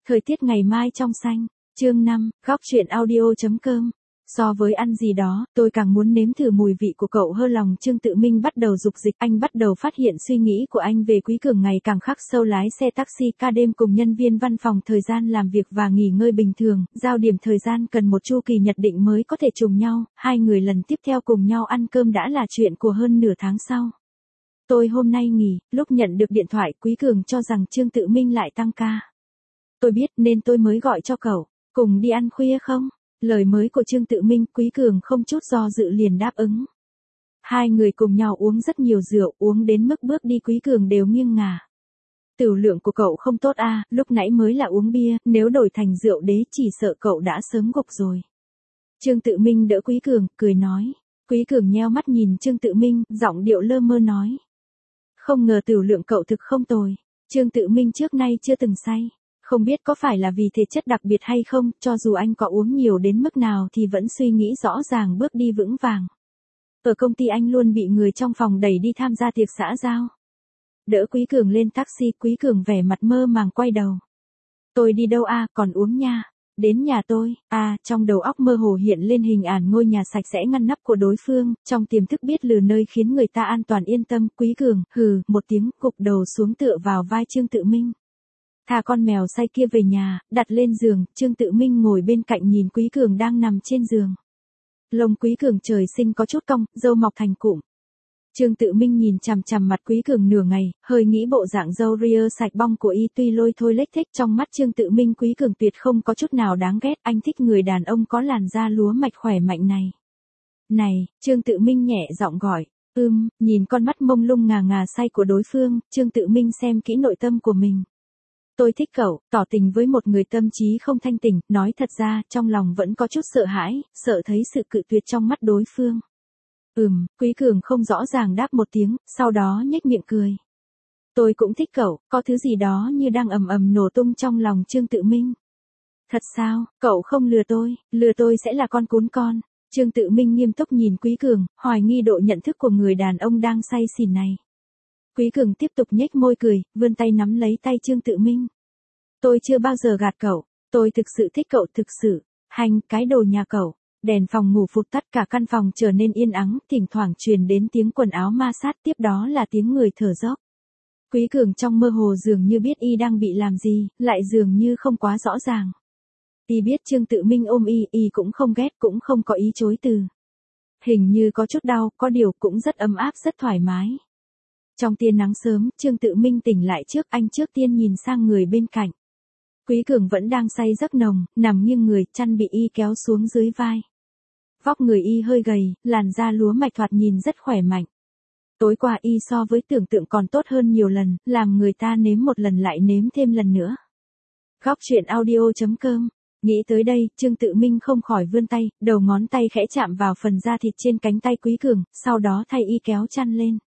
Thời tiết ngày mai trong xanh. Chương 5, góc truyện audio.com. So với ăn gì đó, tôi càng muốn nếm thử mùi vị của cậu hơn. Lòng Trương Tự Minh bắt đầu dục dịch, anh bắt đầu phát hiện suy nghĩ của anh về Quý Cường ngày càng khắc sâu. Lái xe taxi ca đêm cùng nhân viên văn phòng, thời gian làm việc và nghỉ ngơi bình thường, giao điểm thời gian cần một chu kỳ nhất định mới có thể trùng nhau, hai người lần tiếp theo cùng nhau ăn cơm đã là chuyện của hơn nửa tháng sau. Tôi hôm nay nghỉ, lúc nhận được điện thoại Quý Cường cho rằng Trương Tự Minh lại tăng ca. Tôi biết nên tôi mới gọi cho cậu, cùng đi ăn khuya không? Lời mới của Trương Tự Minh, Quý Cường không chút do dự liền đáp ứng. Hai người cùng nhau uống rất nhiều rượu, uống đến mức bước đi Quý Cường đều nghiêng ngả. Tửu lượng của cậu không tốt à, lúc nãy mới là uống bia, nếu đổi thành rượu đế chỉ sợ cậu đã sớm gục rồi. Trương Tự Minh đỡ Quý Cường, cười nói. Quý Cường nheo mắt nhìn Trương Tự Minh, giọng điệu lơ mơ nói. Không ngờ tửu lượng cậu thực không tồi. Trương Tự Minh trước nay chưa từng say. Không biết có phải là vì thể chất đặc biệt hay không, cho dù anh có uống nhiều đến mức nào thì vẫn suy nghĩ rõ ràng, bước đi vững vàng. Ở công ty anh luôn bị người trong phòng đẩy đi tham gia tiệc xã giao. Đỡ Quý Cường lên taxi, Quý Cường vẻ mặt mơ màng quay đầu. Tôi đi đâu à, còn uống nha. Đến nhà tôi, trong đầu óc mơ hồ hiện lên hình ảnh ngôi nhà sạch sẽ ngăn nắp của đối phương, trong tiềm thức biết lừa nơi khiến người ta an toàn yên tâm. Quý Cường, hừ, một tiếng, gục đầu xuống tựa vào vai Trương Tự Minh. Thả con mèo say kia về nhà, đặt lên giường, Trương Tự Minh ngồi bên cạnh nhìn Quý Cường đang nằm trên giường. Lông Quý Cường trời sinh có chút cong, râu mọc thành cụm. Trương Tự Minh nhìn chằm chằm mặt Quý Cường nửa ngày, hơi nghĩ bộ dạng râu ria sạch bong của y tuy lôi thôi lếch thếch, trong mắt Trương Tự Minh Quý Cường tuyệt không có chút nào đáng ghét, anh thích người đàn ông có làn da lúa mạch khỏe mạnh này. Này, Trương Tự Minh nhẹ giọng gọi. Nhìn con mắt mông lung ngà ngà say của đối phương, Trương Tự Minh xem kỹ nội tâm của mình. Tôi thích cậu, tỏ tình với một người tâm trí không thanh tỉnh, nói thật ra, trong lòng vẫn có chút sợ hãi, sợ thấy sự cự tuyệt trong mắt đối phương. Quý Cường không rõ ràng đáp một tiếng, sau đó nhếch miệng cười. Tôi cũng thích cậu, có thứ gì đó như đang ầm ầm nổ tung trong lòng Trương Tự Minh. Thật sao, cậu không lừa tôi sẽ là con cún con. Trương Tự Minh nghiêm túc nhìn Quý Cường, hoài nghi độ nhận thức của người đàn ông đang say xỉn này. Quý Cường tiếp tục nhếch môi cười, vươn tay nắm lấy tay Trương Tự Minh. Tôi chưa bao giờ gạt cậu, tôi thực sự thích cậu thực sự. Hành, cái đồ nhà cậu. Đèn phòng ngủ vụt tắt, cả căn phòng trở nên yên ắng, thỉnh thoảng truyền đến tiếng quần áo ma sát, tiếp đó là tiếng người thở dốc. Quý Cường trong mơ hồ dường như biết y đang bị làm gì, lại dường như không quá rõ ràng. Y biết Trương Tự Minh ôm y cũng không ghét, cũng không có ý chối từ. Hình như có chút đau, có điều cũng rất ấm áp, rất thoải mái. Trong tia nắng sớm, Trương Tự Minh tỉnh lại trước, anh trước tiên nhìn sang người bên cạnh. Quý Cường vẫn đang say giấc nồng, nằm nghiêng người, chăn bị y kéo xuống dưới vai. Vóc người y hơi gầy, làn da lúa mạch thoạt nhìn rất khỏe mạnh. Tối qua y so với tưởng tượng còn tốt hơn nhiều lần, làm người ta nếm một lần lại nếm thêm lần nữa. Góc truyện audio.com. Nghĩ tới đây, Trương Tự Minh không khỏi vươn tay, đầu ngón tay khẽ chạm vào phần da thịt trên cánh tay Quý Cường, sau đó thay y kéo chăn lên.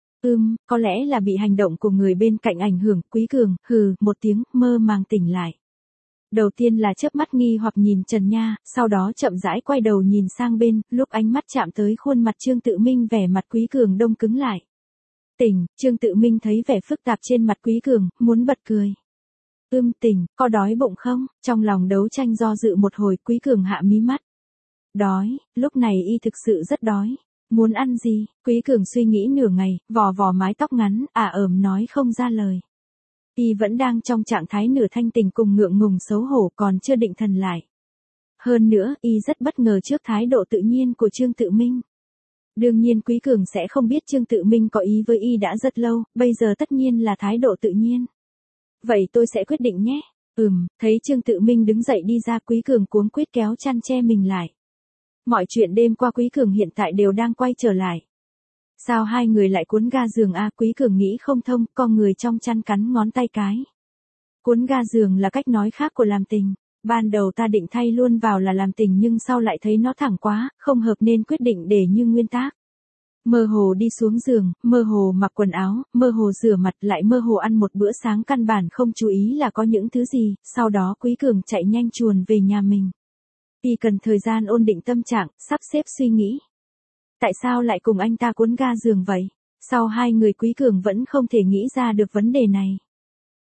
Có lẽ là bị hành động của người bên cạnh ảnh hưởng, Quý Cường, hừ, một tiếng, mơ màng tỉnh lại. Đầu tiên là chớp mắt nghi hoặc nhìn trần nhà, sau đó chậm rãi quay đầu nhìn sang bên, lúc ánh mắt chạm tới khuôn mặt Trương Tự Minh vẻ mặt Quý Cường đông cứng lại. Tỉnh, Trương Tự Minh thấy vẻ phức tạp trên mặt Quý Cường, muốn bật cười. Tỉnh, có đói bụng không? Trong lòng đấu tranh do dự một hồi, Quý Cường hạ mí mắt. Đói, lúc này y thực sự rất đói. Muốn ăn gì? Quý Cường suy nghĩ nửa ngày, vò vò mái tóc ngắn, nói không ra lời. Y vẫn đang trong trạng thái nửa thanh tình cùng ngượng ngùng xấu hổ, còn chưa định thần lại. Hơn nữa, y rất bất ngờ trước thái độ tự nhiên của Trương Tự Minh. Đương nhiên Quý Cường sẽ không biết Trương Tự Minh có ý với y đã rất lâu, bây giờ tất nhiên là thái độ tự nhiên. Vậy tôi sẽ quyết định nhé. Thấy Trương Tự Minh đứng dậy đi ra, Quý Cường cuống quýt kéo chăn che mình lại. Mọi chuyện đêm qua Quý Cường hiện tại đều đang quay trở lại. Sao hai người lại cuốn ga giường à? Quý Cường nghĩ không thông, con người trong chăn cắn ngón tay cái. Cuốn ga giường là cách nói khác của làm tình. Ban đầu ta định thay luôn vào là làm tình nhưng sau lại thấy nó thẳng quá, không hợp nên quyết định để như nguyên tác. Mơ hồ đi xuống giường, mơ hồ mặc quần áo, mơ hồ rửa mặt, lại mơ hồ ăn một bữa sáng, căn bản không chú ý là có những thứ gì, sau đó Quý Cường chạy nhanh chuồn về nhà mình. Y cần thời gian ổn định tâm trạng, sắp xếp suy nghĩ. Tại sao lại cùng anh ta cuốn ga giường vậy? Sau hai người Quý Cường vẫn không thể nghĩ ra được vấn đề này.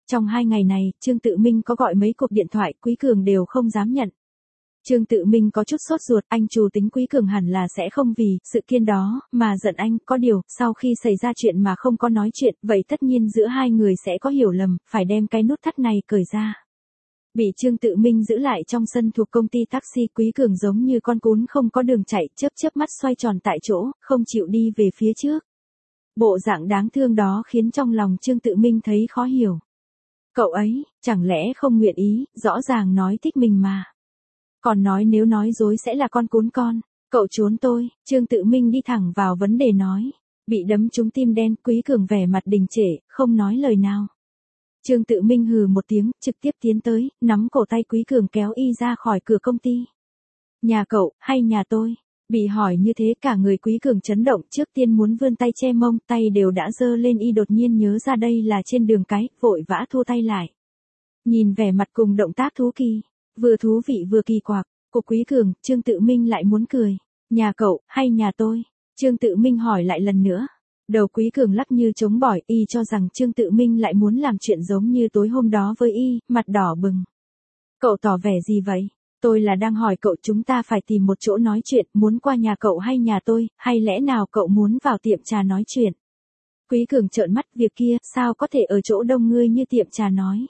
Trong 2 ngày này, Trương Tự Minh có gọi mấy cuộc điện thoại, Quý Cường đều không dám nhận. Trương Tự Minh có chút sốt ruột, anh chủ tính Quý Cường hẳn là sẽ không vì sự kiện đó mà giận anh, có điều, sau khi xảy ra chuyện mà không có nói chuyện, vậy tất nhiên giữa hai người sẽ có hiểu lầm, phải đem cái nút thắt này cởi ra. Bị Trương Tự Minh giữ lại trong sân thuộc công ty taxi, Quý Cường giống như con cún không có đường chạy, chớp chớp mắt xoay tròn tại chỗ, không chịu đi về phía trước. Bộ dạng đáng thương đó khiến trong lòng Trương Tự Minh thấy khó hiểu. Cậu ấy, chẳng lẽ không nguyện ý, rõ ràng nói thích mình mà. Còn nói nếu nói dối sẽ là con cún con. Cậu trốn tôi, Trương Tự Minh đi thẳng vào vấn đề nói. Bị đấm trúng tim đen, Quý Cường vẻ mặt đình trệ, không nói lời nào. Trương Tự Minh hừ một tiếng, trực tiếp tiến tới, nắm cổ tay Quý Cường kéo y ra khỏi cửa công ty. Nhà cậu, hay nhà tôi? Bị hỏi như thế cả người Quý Cường chấn động, trước tiên muốn vươn tay che mông, tay đều đã giơ lên, y đột nhiên nhớ ra đây là trên đường cái, vội vã thu tay lại. Nhìn vẻ mặt cùng động tác thú kỳ, vừa thú vị vừa kỳ quặc của Quý Cường, Trương Tự Minh lại muốn cười. Nhà cậu, hay nhà tôi? Trương Tự Minh hỏi lại lần nữa. Đầu Quý Cường lắc như trống bỏi, y cho rằng Trương Tự Minh lại muốn làm chuyện giống như tối hôm đó với y, mặt đỏ bừng. Cậu tỏ vẻ gì vậy? Tôi là đang hỏi cậu, chúng ta phải tìm một chỗ nói chuyện, muốn qua nhà cậu hay nhà tôi, hay lẽ nào cậu muốn vào tiệm trà nói chuyện? Quý Cường trợn mắt, việc kia, sao có thể ở chỗ đông người như tiệm trà nói?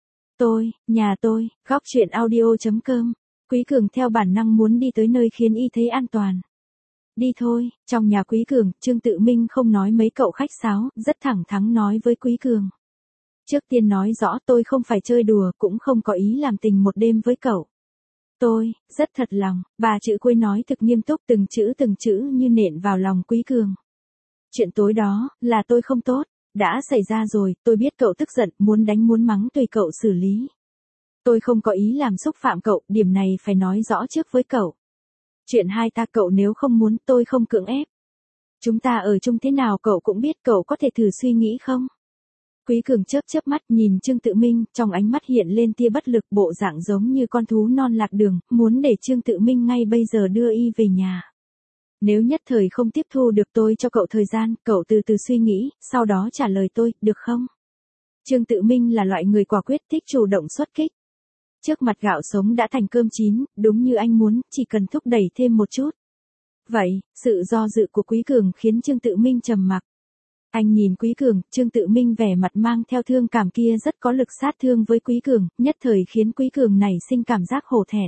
Nhà tôi, góc truyện audio.com. Quý Cường theo bản năng muốn đi tới nơi khiến y thấy an toàn. Đi thôi, trong nhà Quý Cường, Trương Tự Minh không nói mấy cậu khách sáo, rất thẳng thắn nói với Quý Cường. Trước tiên nói rõ tôi không phải chơi đùa, cũng không có ý làm tình một đêm với cậu. Tôi, rất thật lòng, bà chữ cuối nói thực nghiêm túc, từng chữ như nện vào lòng Quý Cường. Chuyện tối đó, là tôi không tốt, đã xảy ra rồi, tôi biết cậu tức giận, muốn đánh muốn mắng tùy cậu xử lý. Tôi không có ý làm xúc phạm cậu, điểm này phải nói rõ trước với cậu. Chuyện hai ta cậu nếu không muốn tôi không cưỡng ép. Chúng ta ở chung thế nào cậu cũng biết, cậu có thể thử suy nghĩ không? Quý Cường chớp chớp mắt nhìn Trương Tự Minh, trong ánh mắt hiện lên tia bất lực, bộ dạng giống như con thú non lạc đường, muốn để Trương Tự Minh ngay bây giờ đưa y về nhà. Nếu nhất thời không tiếp thu được tôi cho cậu thời gian, cậu từ từ suy nghĩ, sau đó trả lời tôi, được không? Trương Tự Minh là loại người quả quyết, thích chủ động xuất kích. Trước mặt gạo sống đã thành cơm chín, đúng như anh muốn, chỉ cần thúc đẩy thêm một chút. Vậy, sự do dự của Quý Cường khiến Trương Tự Minh trầm mặc. Anh nhìn Quý Cường, Trương Tự Minh vẻ mặt mang theo thương cảm kia rất có lực sát thương với Quý Cường, nhất thời khiến Quý Cường nảy sinh cảm giác hổ thẹn.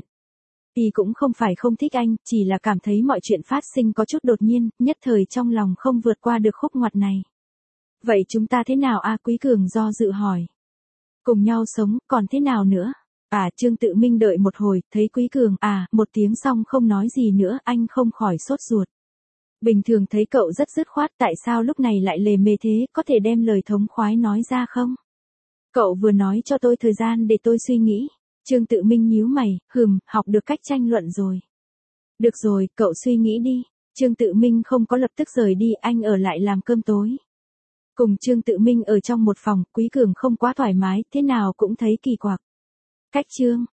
Y cũng không phải không thích anh, chỉ là cảm thấy mọi chuyện phát sinh có chút đột nhiên, nhất thời trong lòng không vượt qua được khúc ngoặt này. Vậy chúng ta thế nào a? Quý Cường do dự hỏi. Cùng nhau sống, còn thế nào nữa? Trương Tự Minh đợi một hồi, thấy Quý Cường một tiếng xong không nói gì nữa, anh không khỏi sốt ruột. Bình thường thấy cậu rất dứt khoát, tại sao lúc này lại lề mề thế, có thể đem lời thống khoái nói ra không? Cậu vừa nói cho tôi thời gian để tôi suy nghĩ. Trương Tự Minh nhíu mày, học được cách tranh luận rồi. Được rồi, cậu suy nghĩ đi. Trương Tự Minh không có lập tức rời đi, anh ở lại làm cơm tối. Cùng Trương Tự Minh ở trong một phòng, Quý Cường không quá thoải mái, thế nào cũng thấy kỳ quặc. Cách Trương